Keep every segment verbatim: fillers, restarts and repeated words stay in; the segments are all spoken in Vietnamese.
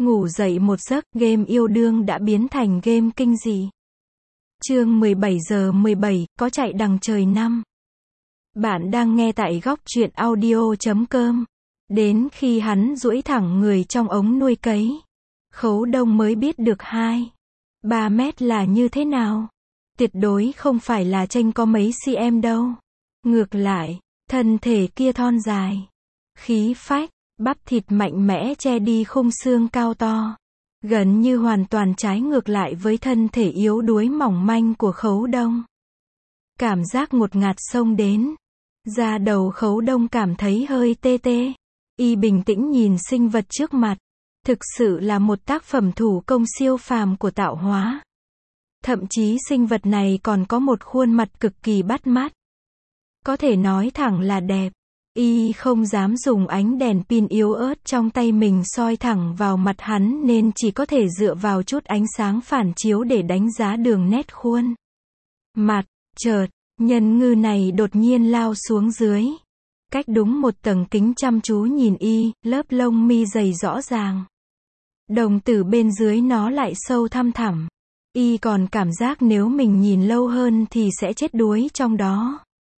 Ngủ dậy một giấc, game yêu đương đã biến thành game kinh dị. Chương mười bảy giờ mười bảy, có chạy đằng trời năm. Bạn đang nghe tại góc truyện audio chấm com. Đến khi hắn duỗi thẳng người trong ống nuôi cấy, Khấu Đông mới biết được hai, ba mét là như thế nào. Tuyệt đối không phải là chênh có mấy cm đâu. Ngược lại, thân thể kia thon dài, khí phách, bắp thịt mạnh mẽ che đi khung xương cao to. Gần như hoàn toàn trái ngược lại với thân thể yếu đuối mỏng manh của Khấu Đông. Cảm giác ngột ngạt xông đến. Da đầu Khấu Đông cảm thấy hơi tê tê. Y bình tĩnh nhìn sinh vật trước mặt. Thực sự là một tác phẩm thủ công siêu phàm của tạo hóa. Thậm chí sinh vật này còn có một khuôn mặt cực kỳ bắt mắt. Có thể nói thẳng là đẹp. Y không dám dùng ánh đèn pin yếu ớt trong tay mình soi thẳng vào mặt hắn nên chỉ có thể dựa vào chút ánh sáng phản chiếu để đánh giá đường nét khuôn mặt. Chợt, nhân ngư này đột nhiên lao xuống dưới. Cách đúng một tầng kính chăm chú nhìn Y, lớp lông mi dày rõ ràng. Đồng tử bên dưới nó lại sâu thăm thẳm. Y còn cảm giác nếu mình nhìn lâu hơn thì sẽ chết đuối trong đó.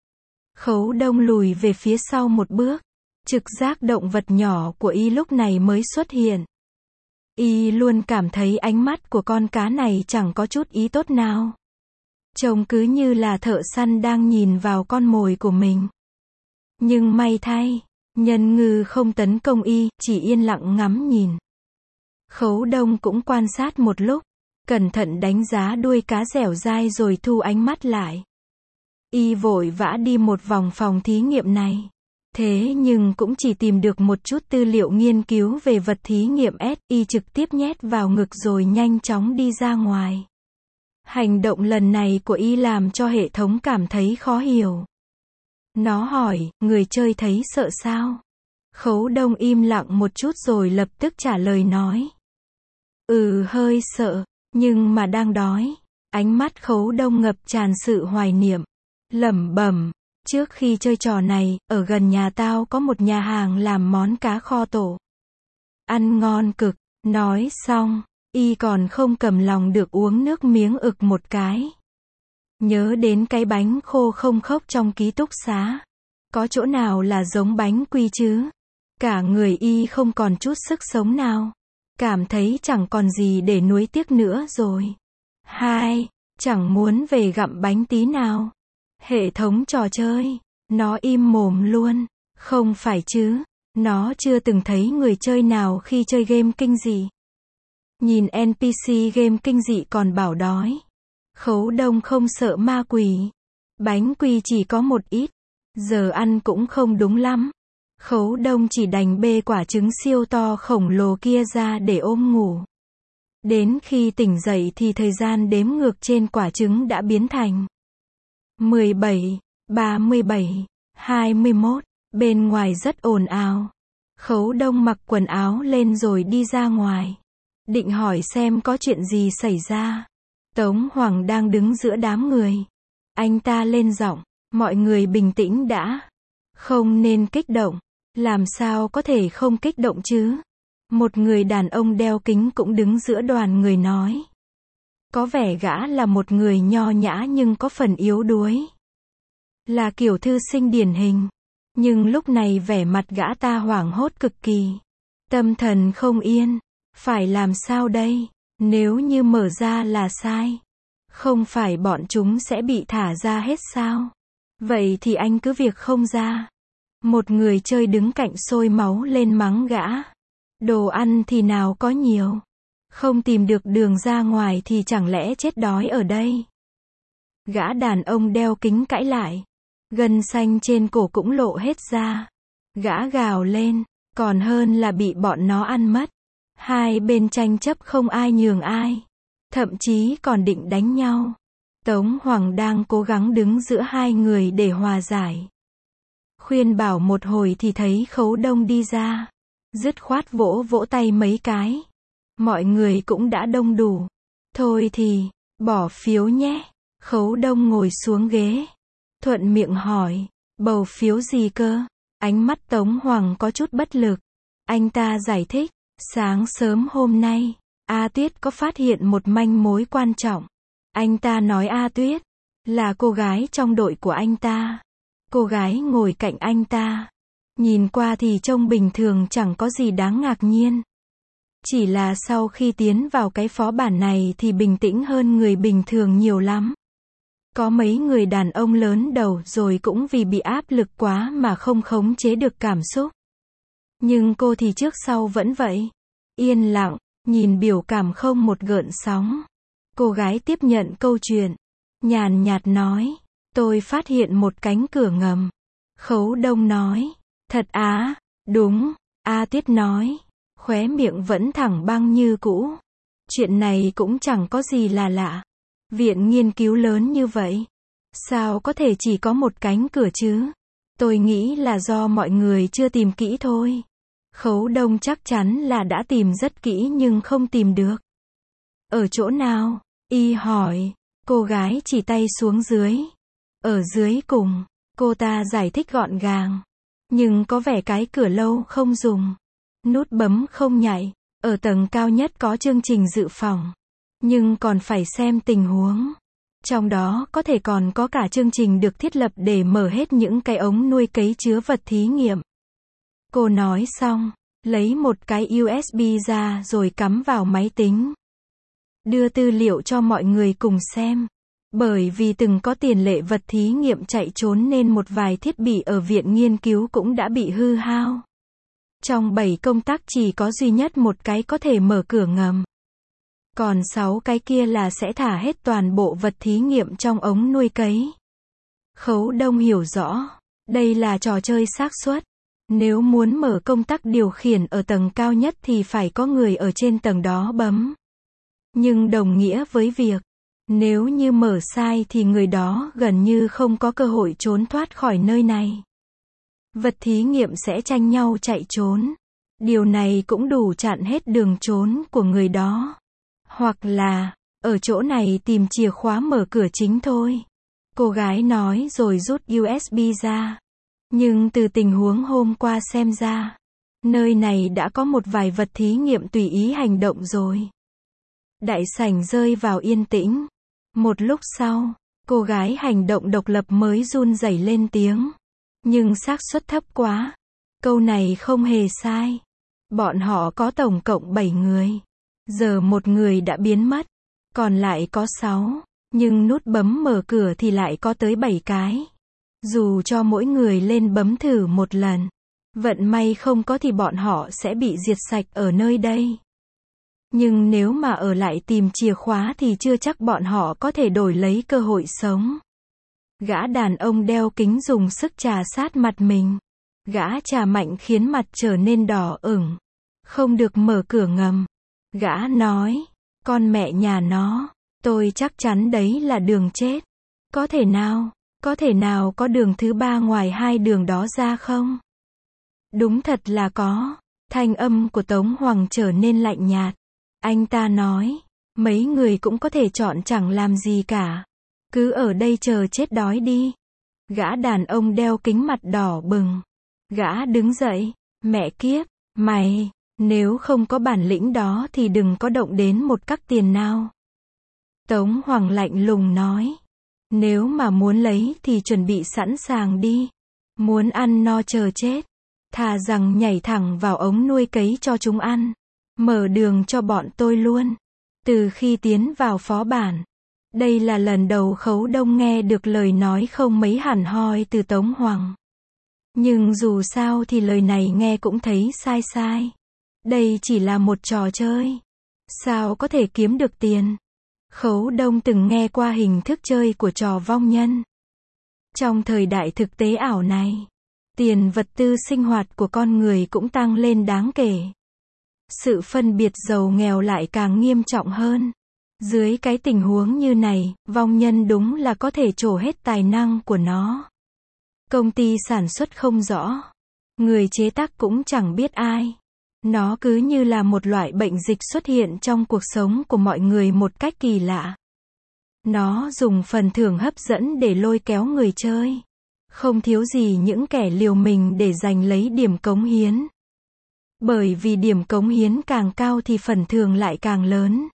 Khấu Đông lùi về phía sau một bước. Trực giác động vật nhỏ của Y lúc này mới xuất hiện. Y luôn cảm thấy ánh mắt của con cá này chẳng có chút ý tốt nào. Trông cứ như là thợ săn đang nhìn vào con mồi của mình. Nhưng may thay, nhân ngư không tấn công Y, chỉ yên lặng ngắm nhìn. Khấu Đông cũng quan sát một lúc, cẩn thận đánh giá đuôi cá dẻo dai rồi thu ánh mắt lại. Y vội vã đi một vòng phòng thí nghiệm này. Thế nhưng cũng chỉ tìm được một chút tư liệu nghiên cứu về vật thí nghiệm S. Y trực tiếp nhét vào ngực rồi nhanh chóng đi ra ngoài. Hành động lần này của Y làm cho hệ thống cảm thấy khó hiểu. Nó hỏi, người chơi thấy sợ sao? Khấu Đông im lặng một chút rồi lập tức trả lời nói. Ừ, hơi sợ, nhưng mà đang đói. Ánh mắt Khấu Đông ngập tràn sự hoài niệm. Lẩm bẩm, trước khi chơi trò này, ở gần nhà tao có một nhà hàng làm món cá kho tổ. Ăn ngon cực. Nói xong, Y còn không cầm lòng được uống nước miếng ực một cái. Nhớ đến cái bánh khô không khốc trong ký túc xá. Có chỗ nào là giống bánh quy chứ? Cả người Y không còn chút sức sống nào. Cảm thấy chẳng còn gì để nuối tiếc nữa rồi. Hai, chẳng muốn về gặm bánh tí nào. Hệ thống trò chơi, nó im mồm luôn. Không phải chứ, nó chưa từng thấy người chơi nào khi chơi game kinh dị. Nhìn en pê xê game kinh dị còn bảo đói. Khấu Đông không sợ ma quỷ. Bánh quy chỉ có một ít. Giờ ăn cũng không đúng lắm. Khấu Đông chỉ đành bê quả trứng siêu to khổng lồ kia ra để ôm ngủ. Đến khi tỉnh dậy thì thời gian đếm ngược trên quả trứng đã biến thành mười bảy, ba mươi bảy, hai mươi mốt. Bên ngoài rất ồn ào. Khấu Đông mặc quần áo lên rồi đi ra ngoài. Định hỏi xem có chuyện gì xảy ra. Tống Hoàng đang đứng giữa đám người. Anh ta lên giọng, mọi người bình tĩnh đã. Không nên kích động. Làm sao có thể không kích động chứ? Một người đàn ông đeo kính cũng đứng giữa đoàn người nói. Có vẻ gã là một người nho nhã nhưng có phần yếu đuối. Là kiểu thư sinh điển hình. Nhưng lúc này vẻ mặt gã ta hoảng hốt cực kỳ. Tâm thần không yên. Phải làm sao đây? Nếu như mở ra là sai. Không phải bọn chúng sẽ bị thả ra hết sao? Vậy thì anh cứ việc không ra. Một người chơi đứng cạnh sôi máu lên mắng gã. Đồ ăn thì nào có nhiều. Không tìm được đường ra ngoài thì chẳng lẽ chết đói ở đây. Gã đàn ông đeo kính cãi lại. Gân xanh trên cổ cũng lộ hết ra. Gã gào lên. Còn hơn là bị bọn nó ăn mất. Hai bên tranh chấp không ai nhường ai. Thậm chí còn định đánh nhau. Tống Hoàng đang cố gắng đứng giữa hai người để hòa giải. Khuyên bảo một hồi thì thấy Khấu Đông đi ra. Dứt khoát vỗ vỗ tay mấy cái. Mọi người cũng đã đông đủ. Thôi thì, bỏ phiếu nhé. Khấu Đông ngồi xuống ghế. Thuận miệng hỏi, bầu phiếu gì cơ? Ánh mắt Tống Hoàng có chút bất lực. Anh ta giải thích, Sáng sớm hôm nay, A Tuyết có phát hiện một manh mối quan trọng. Anh ta nói A Tuyết là cô gái trong đội của anh ta. Cô gái ngồi cạnh anh ta. Nhìn qua thì trông bình thường, chẳng có gì đáng ngạc nhiên. Chỉ là sau khi tiến vào cái phó bản này thì bình tĩnh hơn người bình thường nhiều lắm. Có mấy người đàn ông lớn đầu rồi cũng vì bị áp lực quá mà không khống chế được cảm xúc. Nhưng cô thì trước sau vẫn vậy. Yên lặng, nhìn biểu cảm không một gợn sóng. Cô gái tiếp nhận câu chuyện. Nhàn nhạt nói. Tôi phát hiện một cánh cửa ngầm. Khấu Đông nói. Thật á? Đúng. A Tuyết nói. Khóe miệng vẫn thẳng băng như cũ. Chuyện này cũng chẳng có gì là lạ. Viện nghiên cứu lớn như vậy. Sao có thể chỉ có một cánh cửa chứ? Tôi nghĩ là do mọi người chưa tìm kỹ thôi. Khấu Đông chắc chắn là đã tìm rất kỹ nhưng không tìm được. Ở chỗ nào? Y hỏi. Cô gái chỉ tay xuống dưới. Ở dưới cùng. Cô ta giải thích gọn gàng. Nhưng có vẻ cái cửa lâu không dùng. Nút bấm không nhạy. Ở tầng cao nhất có chương trình dự phòng. Nhưng còn phải xem tình huống. Trong đó có thể còn có cả chương trình được thiết lập để mở hết những cái ống nuôi cấy chứa vật thí nghiệm. Cô nói xong, lấy một cái u ét bê ra rồi cắm vào máy tính. Đưa tư liệu cho mọi người cùng xem. Bởi vì từng có tiền lệ vật thí nghiệm chạy trốn nên một vài thiết bị ở viện nghiên cứu cũng đã bị hư hao. Trong bảy công tắc chỉ có duy nhất một cái có thể mở cửa ngầm. Còn sáu cái kia là sẽ thả hết toàn bộ vật thí nghiệm trong ống nuôi cấy. Khấu Đông hiểu rõ. Đây là trò chơi xác suất. Nếu muốn mở công tắc điều khiển ở tầng cao nhất thì phải có người ở trên tầng đó bấm. Nhưng đồng nghĩa với việc, nếu như mở sai thì người đó gần như không có cơ hội trốn thoát khỏi nơi này. Vật thí nghiệm sẽ tranh nhau chạy trốn. Điều này cũng đủ chặn hết đường trốn của người đó. Hoặc là, ở chỗ này tìm chìa khóa mở cửa chính thôi. Cô gái nói rồi rút u ét bê ra. Nhưng từ tình huống hôm qua xem ra, nơi này đã có một vài vật thí nghiệm tùy ý hành động rồi. Đại sảnh rơi vào yên tĩnh. Một lúc sau, cô gái hành động độc lập mới run rẩy lên tiếng. Nhưng xác suất thấp quá. Câu này không hề sai. Bọn họ có tổng cộng bảy người. Giờ một người đã biến mất. Còn lại có sáu. Nhưng nút bấm mở cửa thì lại có tới bảy cái. Dù cho mỗi người lên bấm thử một lần. Vận may không có thì bọn họ sẽ bị diệt sạch ở nơi đây. Nhưng nếu mà ở lại tìm chìa khóa thì chưa chắc bọn họ có thể đổi lấy cơ hội sống. Gã đàn ông đeo kính dùng sức chà sát mặt mình. Gã chà mạnh khiến mặt trở nên đỏ ửng. Không được mở cửa ngầm. Gã nói, con mẹ nhà nó, tôi chắc chắn đấy là đường chết. Có thể nào, có thể nào có đường thứ ba ngoài hai đường đó ra không? Đúng thật là có. Thanh âm của Tống Hoàng trở nên lạnh nhạt. Anh ta nói, mấy người cũng có thể chọn chẳng làm gì cả. Cứ ở đây chờ chết đói đi. Gã đàn ông đeo kính mặt đỏ bừng. Gã đứng dậy, mẹ kiếp, mày, nếu không có bản lĩnh đó thì đừng có động đến một cắc tiền nào. Tống Hoàng lạnh lùng nói, nếu mà muốn lấy thì chuẩn bị sẵn sàng đi. Muốn ăn no chờ chết, thà rằng nhảy thẳng vào ống nuôi cấy cho chúng ăn. Mở đường cho bọn tôi luôn. Từ khi tiến vào phó bản, đây là lần đầu Khấu Đông nghe được lời nói không mấy hẳn hoi từ Tống Hoàng. Nhưng dù sao thì lời này nghe cũng thấy sai sai. Đây chỉ là một trò chơi. Sao có thể kiếm được tiền? Khấu Đông từng nghe qua hình thức chơi của trò vong nhân. Trong thời đại thực tế ảo này, tiền vật tư sinh hoạt của con người cũng tăng lên đáng kể. Sự phân biệt giàu nghèo lại càng nghiêm trọng hơn. Dưới cái tình huống như này, vong nhân đúng là có thể trổ hết tài năng của nó. Công ty sản xuất không rõ. Người chế tác cũng chẳng biết ai. Nó cứ như là một loại bệnh dịch xuất hiện trong cuộc sống của mọi người một cách kỳ lạ. Nó dùng phần thưởng hấp dẫn để lôi kéo người chơi. Không thiếu gì những kẻ liều mình để giành lấy điểm cống hiến. Bởi vì điểm cống hiến càng cao thì phần thưởng lại càng lớn.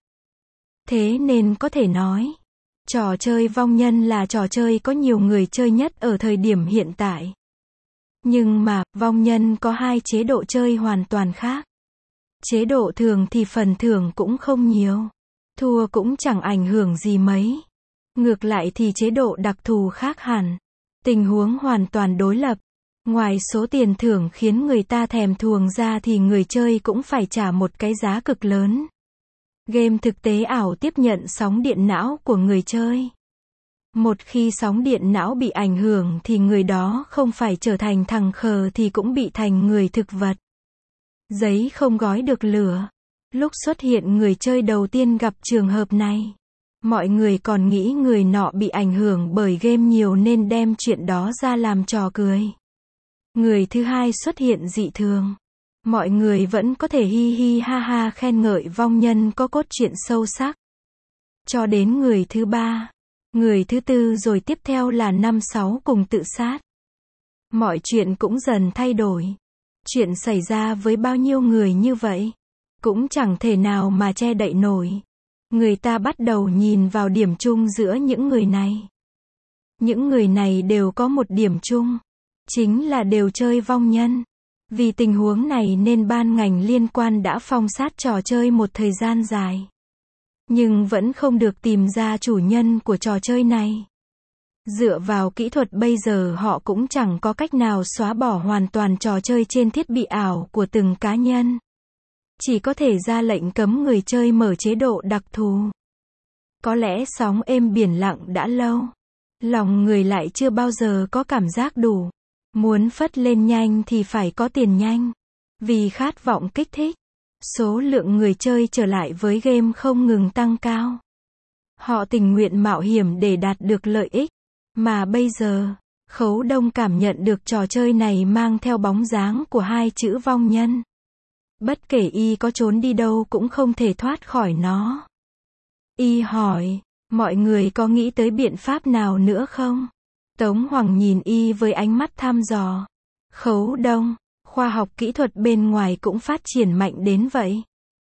Thế nên có thể nói, trò chơi vong nhân là trò chơi có nhiều người chơi nhất ở thời điểm hiện tại. Nhưng mà, vong nhân có hai chế độ chơi hoàn toàn khác. Chế độ thường thì phần thưởng cũng không nhiều. Thua cũng chẳng ảnh hưởng gì mấy. Ngược lại thì chế độ đặc thù khác hẳn. Tình huống hoàn toàn đối lập. Ngoài số tiền thưởng khiến người ta thèm thuồng ra thì người chơi cũng phải trả một cái giá cực lớn. Game thực tế ảo tiếp nhận sóng điện não của người chơi. Một khi sóng điện não bị ảnh hưởng thì người đó không phải trở thành thằng khờ thì cũng bị thành người thực vật. Giấy không gói được lửa. Lúc xuất hiện người chơi đầu tiên gặp trường hợp này, mọi người còn nghĩ người nọ bị ảnh hưởng bởi game nhiều nên đem chuyện đó ra làm trò cười. Người thứ hai xuất hiện dị thường. Mọi người vẫn có thể hi hi ha ha khen ngợi vong nhân có cốt truyện sâu sắc. Cho đến người thứ ba, người thứ tư rồi tiếp theo là năm sáu cùng tự sát. Mọi chuyện cũng dần thay đổi. Chuyện xảy ra với bao nhiêu người như vậy, cũng chẳng thể nào mà che đậy nổi. Người ta bắt đầu nhìn vào điểm chung giữa những người này. Những người này đều có một điểm chung, chính là đều chơi vong nhân. Vì tình huống này nên ban ngành liên quan đã phong sát trò chơi một thời gian dài. Nhưng vẫn không được tìm ra chủ nhân của trò chơi này. Dựa vào kỹ thuật bây giờ họ cũng chẳng có cách nào xóa bỏ hoàn toàn trò chơi trên thiết bị ảo của từng cá nhân. Chỉ có thể ra lệnh cấm người chơi mở chế độ đặc thù. Có lẽ sóng êm biển lặng đã lâu. Lòng người lại chưa bao giờ có cảm giác đủ. Muốn phất lên nhanh thì phải có tiền nhanh. Vì khát vọng kích thích, số lượng người chơi trở lại với game không ngừng tăng cao. Họ tình nguyện mạo hiểm để đạt được lợi ích. Mà bây giờ, Khấu Đông cảm nhận được trò chơi này mang theo bóng dáng của hai chữ vong nhân. Bất kể y có trốn đi đâu cũng không thể thoát khỏi nó. Y hỏi, mọi người có nghĩ tới biện pháp nào nữa không? Tống Hoàng nhìn y với ánh mắt thăm dò. Khấu Đông, khoa học kỹ thuật bên ngoài cũng phát triển mạnh đến vậy.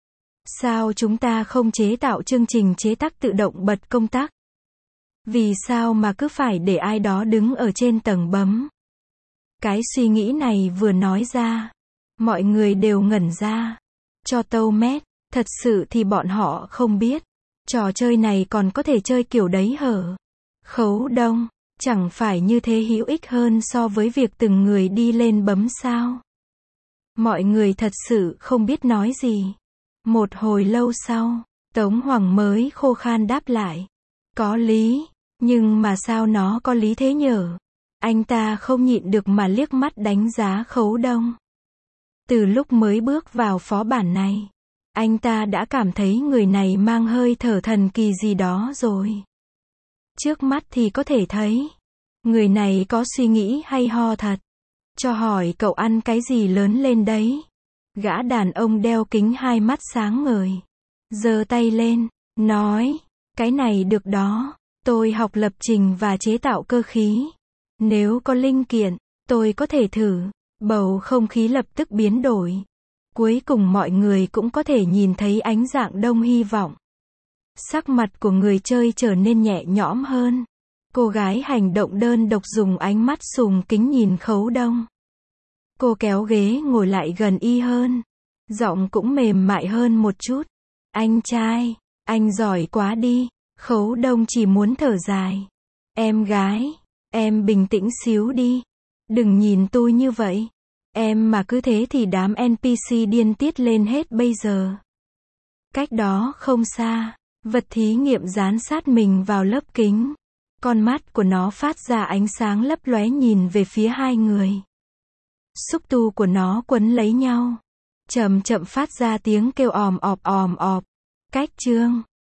Sao chúng ta không chế tạo chương trình chế tác tự động bật công tắc? Vì sao mà cứ phải để ai đó đứng ở trên tầng bấm? Cái suy nghĩ này vừa nói ra, mọi người đều ngẩn ra. Cho tâu mét, thật sự thì bọn họ không biết. Trò chơi này còn có thể chơi kiểu đấy hở? Khấu Đông, chẳng phải như thế hữu ích hơn so với việc từng người đi lên bấm sao? Mọi người thật sự không biết nói gì. Một hồi lâu sau, Tống Hoàng mới khô khan đáp lại. Có lý, nhưng mà sao nó có lý thế nhở? Anh ta không nhịn được mà liếc mắt đánh giá Khấu Đông. Từ lúc mới bước vào phó bản này, anh ta đã cảm thấy người này mang hơi thở thần kỳ gì đó rồi. Trước mắt thì có thể thấy, người này có suy nghĩ hay ho thật. Cho hỏi cậu ăn cái gì lớn lên đấy? Gã đàn ông đeo kính hai mắt sáng ngời, giơ tay lên, nói, cái này được đó, tôi học lập trình và chế tạo cơ khí. Nếu có linh kiện, tôi có thể thử. Bầu không khí lập tức biến đổi. Cuối cùng mọi người cũng có thể nhìn thấy ánh dạng đông hy vọng. Sắc mặt của người chơi trở nên nhẹ nhõm hơn. Cô gái hành động đơn độc dùng ánh mắt sùng kính nhìn Khấu Đông. Cô kéo ghế ngồi lại gần y hơn. Giọng cũng mềm mại hơn một chút. Anh trai, anh giỏi quá đi. Khấu Đông chỉ muốn thở dài. Em gái, em bình tĩnh xíu đi. Đừng nhìn tôi như vậy. Em mà cứ thế thì đám en pê xê điên tiết lên hết bây giờ. Cách đó không xa, vật thí nghiệm dán sát mình vào lớp kính. Con mắt của nó phát ra ánh sáng lấp lóe nhìn về phía hai người. Xúc tu của nó quấn lấy nhau. Chậm chậm phát ra tiếng kêu òm ọp òm ọp. Cách chương